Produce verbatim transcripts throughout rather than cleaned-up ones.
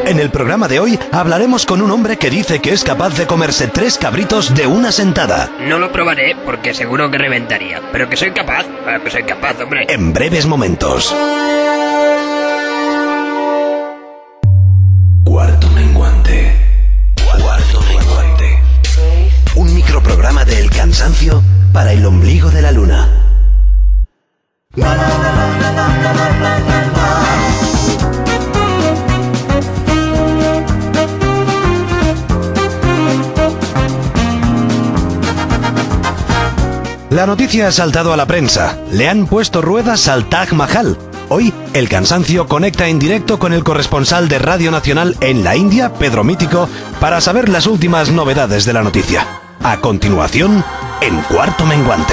En el programa de hoy hablaremos con un hombre que dice que es capaz de comerse tres cabritos de una sentada. No lo probaré porque seguro que reventaría, pero que soy capaz, ah, que soy capaz, hombre. En breves momentos. Cuarto menguante. Cuarto menguante. Un microprograma de El Cansancio para el ombligo de la luna. La noticia ha saltado a la prensa. Le han puesto ruedas al Taj Mahal. Hoy, El Cansancio conecta en directo con el corresponsal de Radio Nacional en la India, Pedro Mítico, para saber las últimas novedades de la noticia. A continuación, en Cuarto Menguante.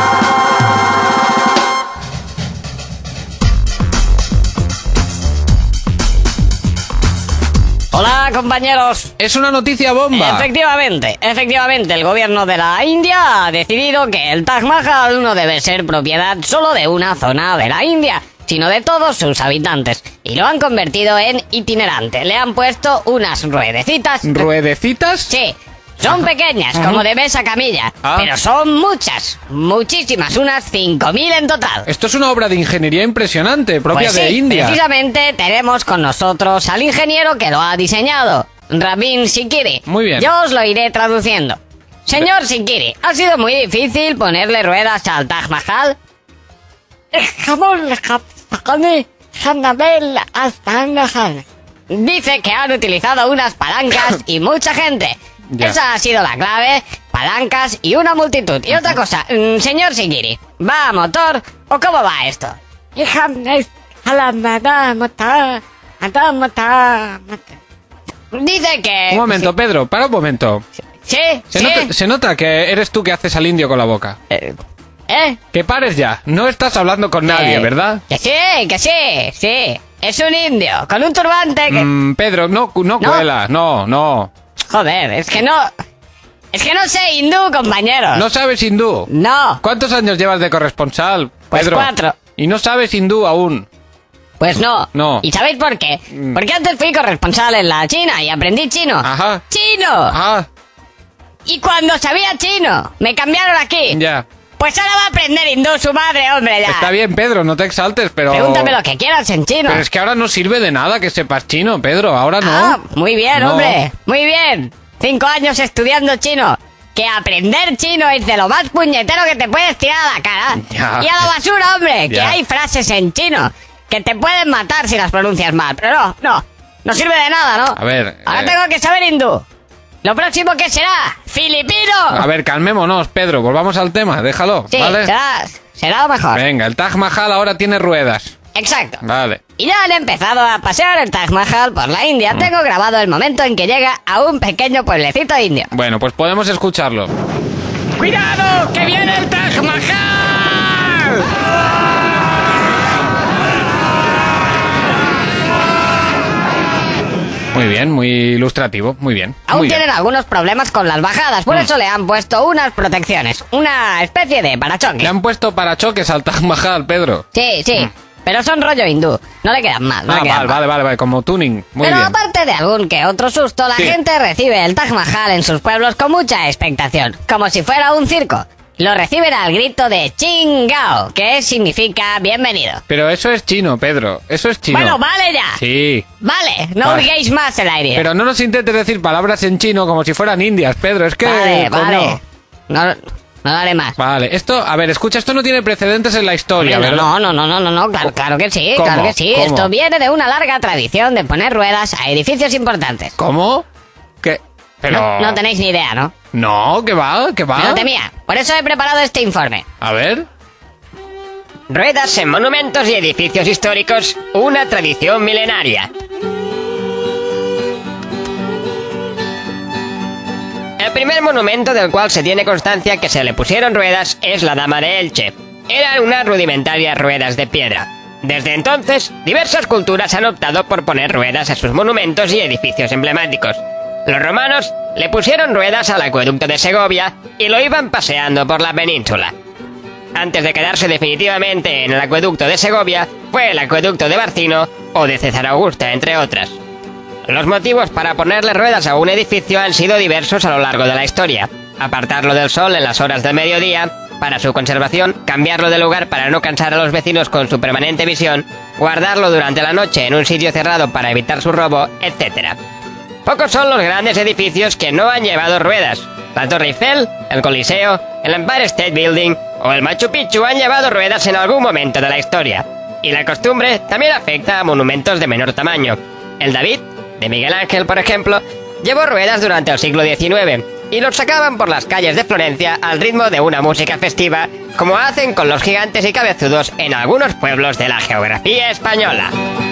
Hola, compañeros. Es una noticia bomba. Efectivamente, efectivamente, el gobierno de la India ha decidido que el Taj Mahal no debe ser propiedad solo de una zona de la India, sino de todos sus habitantes. Y lo han convertido en itinerante. Le han puesto unas ruedecitas. ¿Ruedecitas? Sí. Son Ajá. pequeñas, Ajá. como de mesa camilla, Ah. pero son muchas, muchísimas, unas cinco mil en total. Esto es una obra de ingeniería impresionante, propia Pues de sí, India. precisamente tenemos con nosotros al ingeniero que lo ha diseñado, Rabin Sikiri. Muy bien. Yo os lo iré traduciendo. Señor Sikiri, ¿ha sido muy difícil ponerle ruedas al Taj Mahal? Dice que han utilizado unas palancas y mucha gente. Ya. Esa ha sido la clave, palancas y una multitud. Y otra cosa, mm, señor Sikiri, ¿va a motor o cómo va esto? Dice que... Un momento, Pedro, para un momento. Sí, Se, sí. nota, se nota que eres tú que haces al indio con la boca. Eh, ¿Eh? Que pares ya. No estás hablando con nadie, Eh, ¿verdad? Que sí, que sí, sí. Es un indio, con un turbante que... Mm, Pedro, no, no, ¿No? cuela. No, no. Joder, es que no... Es que no sé hindú, compañeros. No sabes hindú. No. ¿Cuántos años llevas de corresponsal, Pues Pedro? cuatro. Y no sabes hindú aún. Pues no. No. ¿Y sabéis por qué? Mm. Porque antes fui corresponsal en la China y aprendí chino. Ajá. ¡Chino! Ah, Y cuando sabía chino, me cambiaron aquí. ya. Pues ahora va a aprender hindú su madre, hombre, ya. Está bien, Pedro, no te exaltes, pero... Pregúntame lo que quieras en chino. Pero es que ahora no sirve de nada que sepas chino, Pedro. Ahora no. Ah, muy bien, No. hombre. Muy bien. Cinco años estudiando chino. Que aprender chino es de lo más puñetero que te puedes tirar a la cara. Ya. Y a la basura, hombre. Que Ya. hay frases en chino que te pueden matar si las pronuncias mal. Pero no, no. No sirve de nada, ¿no? A ver, Ahora eh. tengo que saber hindú. Lo próximo que será, filipino. A ver, calmémonos, Pedro. Volvamos al tema. Déjalo, Sí, ¿vale? será, será lo mejor. Venga, el Taj Mahal ahora tiene ruedas. Exacto. Vale. Y ya han empezado a pasear el Taj Mahal por la India. Mm. Tengo grabado el momento en que llega a un pequeño pueblecito indio. Bueno, pues podemos escucharlo. ¡Cuidado! ¡Que viene el Taj Mahal! Muy bien, muy ilustrativo. Muy bien. Aún muy tienen bien. algunos problemas con las bajadas, por Mm. eso le han puesto unas protecciones, una especie de parachoques. Le han puesto parachoques al Taj Mahal, Pedro. Sí, sí, Mm. pero son rollo hindú, no le quedan mal, no Ah, le quedan vale, mal. vale, vale, vale, como tuning. Muy Pero bien. aparte de algún que otro susto, la Sí. gente recibe el Taj Mahal en sus pueblos con mucha expectación, como si fuera un circo. Lo reciben al grito de Chingao, que significa bienvenido. Pero eso es chino, Pedro. Eso es chino. Bueno, vale ya. Sí. Vale, no Vale. hurguéis más el aire. Pero no nos intentes decir palabras en chino como si fueran indias, Pedro. Es que... Vale, coño. vale. No, no lo haré más. Vale, esto, a ver, escucha, esto no tiene precedentes en la historia, Hombre, ¿verdad? no, no, no, no, no, no, claro, claro que sí, ¿Cómo? claro que sí. ¿Cómo? Esto viene de una larga tradición de poner ruedas a edificios importantes. ¿Cómo? ¿Qué? Pero... No, no tenéis ni idea, ¿no? No, ¿qué va? ¿Qué va? Me lo temía. Por eso he preparado este informe. A ver... Ruedas en monumentos y edificios históricos, una tradición milenaria. El primer monumento del cual se tiene constancia que se le pusieron ruedas es la Dama de Elche. Eran unas rudimentarias ruedas de piedra. Desde entonces, diversas culturas han optado por poner ruedas a sus monumentos y edificios emblemáticos. Los romanos le pusieron ruedas al acueducto de Segovia y lo iban paseando por la península. Antes de quedarse definitivamente en el acueducto de Segovia, fue el acueducto de Barcino o de César Augusta, entre otras. Los motivos para ponerle ruedas a un edificio han sido diversos a lo largo de la historia. Apartarlo del sol en las horas del mediodía, para su conservación, cambiarlo de lugar para no cansar a los vecinos con su permanente visión, guardarlo durante la noche en un sitio cerrado para evitar su robo, etcétera. Pocos son los grandes edificios que no han llevado ruedas. La Torre Eiffel, el Coliseo, el Empire State Building o el Machu Picchu han llevado ruedas en algún momento de la historia. Y la costumbre también afecta a monumentos de menor tamaño. El David, de Miguel Ángel, por ejemplo, llevó ruedas durante el siglo diecinueve y los sacaban por las calles de Florencia al ritmo de una música festiva, como hacen con los gigantes y cabezudos en algunos pueblos de la geografía española.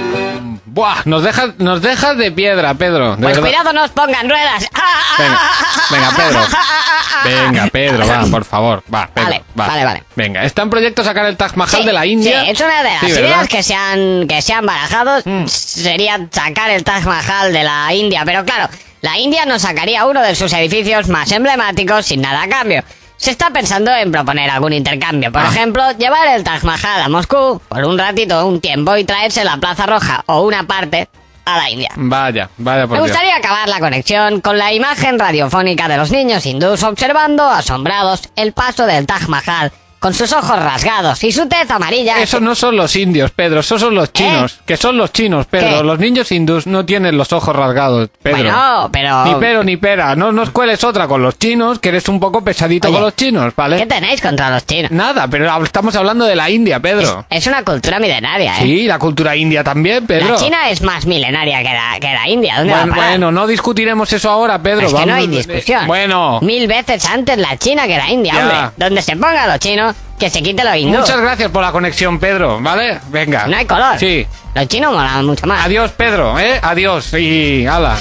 Buah, nos dejas, nos dejas de piedra, Pedro. De Pues verdad. cuidado, no os pongan ruedas. Venga, venga, Pedro. Venga, Pedro, va, por favor. Va, Pedro, Vale, va. vale, vale. Venga, está en proyecto sacar el Taj Mahal Sí, de la India. Sí, es una de las Sí, ideas ¿verdad? que se han, que se han barajado. Mm. Sería sacar el Taj Mahal de la India. Pero claro, la India nos sacaría uno de sus edificios más emblemáticos sin nada a cambio. Se está pensando en proponer algún intercambio. Por Ah. ejemplo, llevar el Taj Mahal a Moscú por un ratito, un tiempo, y traerse la Plaza Roja o una parte a la India. Vaya, vaya por Me Dios. gustaría acabar la conexión con la imagen radiofónica de los niños hindús observando, asombrados, el paso del Taj Mahal, con sus ojos rasgados y su tez amarilla. Esos no son los indios, Pedro, esos son los chinos. Que son los chinos, Pedro. ¿Qué? Los niños hindús no tienen los ojos rasgados, Pedro. Bueno, pero... Ni pero ni pera. No nos cueles otra con los chinos, que eres un poco pesadito Oye, con los chinos, ¿vale? ¿Qué tenéis contra los chinos? Nada, pero hab- estamos hablando de la India, Pedro. Es una cultura milenaria, ¿eh? Sí, la cultura india también, Pedro. La China es más milenaria que la, que la India. ¿Dónde va a Bueno, parar? bueno, no discutiremos eso ahora, Pedro. Es que no Vamos- hay discusión. Bueno. Mil veces antes la China que la India, Ya. hombre. Donde se ponga los chinos, que se quite los hindúes. Muchas gracias por la conexión, Pedro, ¿vale? Venga. No hay color. Sí. Los chinos molan mucho más. Adiós, Pedro, ¿eh? Adiós y... hala.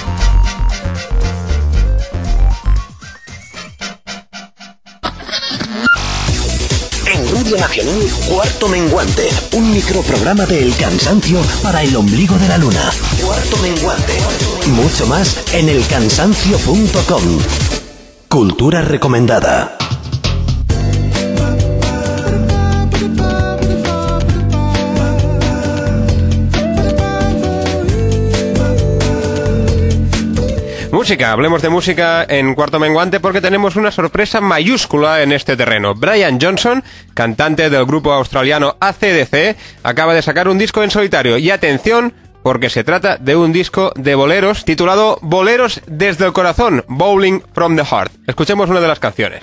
En Radio Nacional, Cuarto Menguante, un microprograma de El Cansancio para el ombligo de la luna. Cuarto Menguante. Mucho más en el cansancio punto com. Cultura recomendada. Música, hablemos de música en Cuarto Menguante porque tenemos una sorpresa mayúscula en este terreno. Brian Johnson, cantante del grupo australiano A C D C, acaba de sacar un disco en solitario. Y atención, porque se trata de un disco de boleros titulado Boleros desde el corazón, Bowling from the Heart. Escuchemos una de las canciones.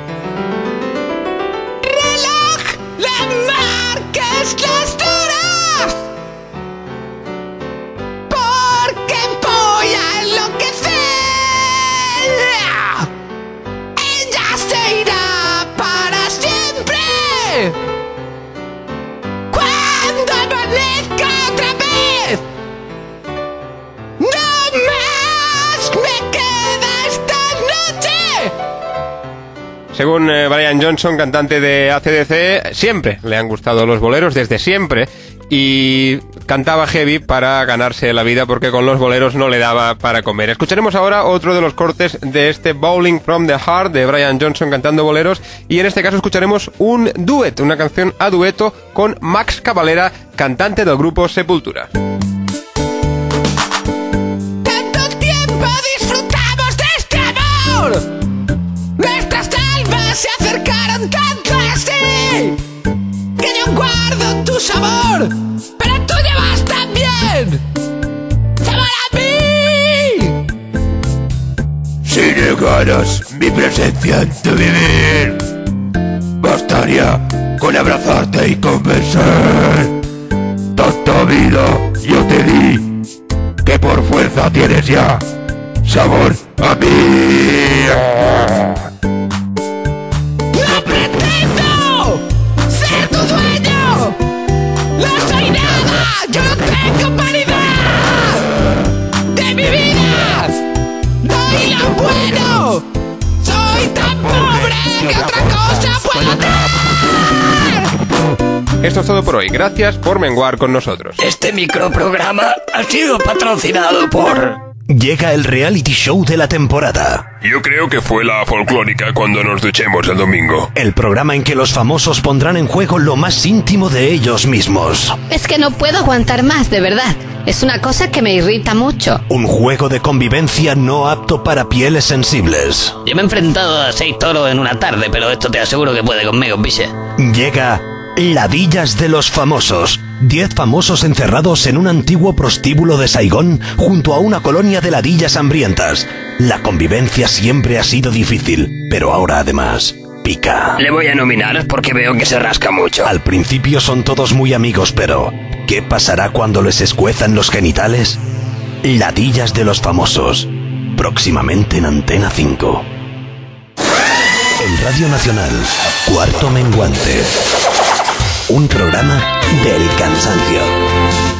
Según eh, Brian Johnson, cantante de A C D C, siempre le han gustado los boleros, desde siempre, y cantaba heavy para ganarse la vida porque con los boleros no le daba para comer. Escucharemos ahora otro de los cortes de este Bowling from the Heart de Brian Johnson cantando boleros, y en este caso escucharemos un duet, una canción a dueto con Max Cavalera, cantante del grupo Sepultura. Tanto tiempo disfrutamos de este amor. Nuestras almas se acercaron tanto así que yo guardo tu sabor, pero tú llevas también sabor a mí. Si negaras mi presencia en tu vivir, bastaría con abrazarte y convencer. Tanta vida yo te di que por fuerza tienes ya sabor a mí. No pretendo ser tu dueño, no soy nada, yo no tengo vanidad de mi vida, doy lo bueno, soy tan pobre que otra cosa puedo dar. Esto es todo por hoy, gracias por menguar con nosotros. Este microprograma ha sido patrocinado por Llega el reality show de la temporada. Yo creo que fue la folclórica cuando nos duchemos el domingo. El programa en que los famosos pondrán en juego lo más íntimo de ellos mismos. Es que no puedo aguantar más, de verdad. Es una cosa que me irrita mucho. Un juego de convivencia no apto para pieles sensibles. Yo me he enfrentado a seis toros en una tarde, pero esto te aseguro que puede conmigo, piche. Llega Ladillas de los Famosos. Diez famosos encerrados en un antiguo prostíbulo de Saigón junto a una colonia de ladillas hambrientas. La convivencia siempre ha sido difícil, pero ahora además pica. Le voy a nominar porque veo que se rasca mucho. Al principio son todos muy amigos, pero ¿qué pasará cuando les escuezan los genitales? Ladillas de los Famosos. Próximamente en Antena cinco. En Radio Nacional, Cuarto Menguante. Un programa del cansancio.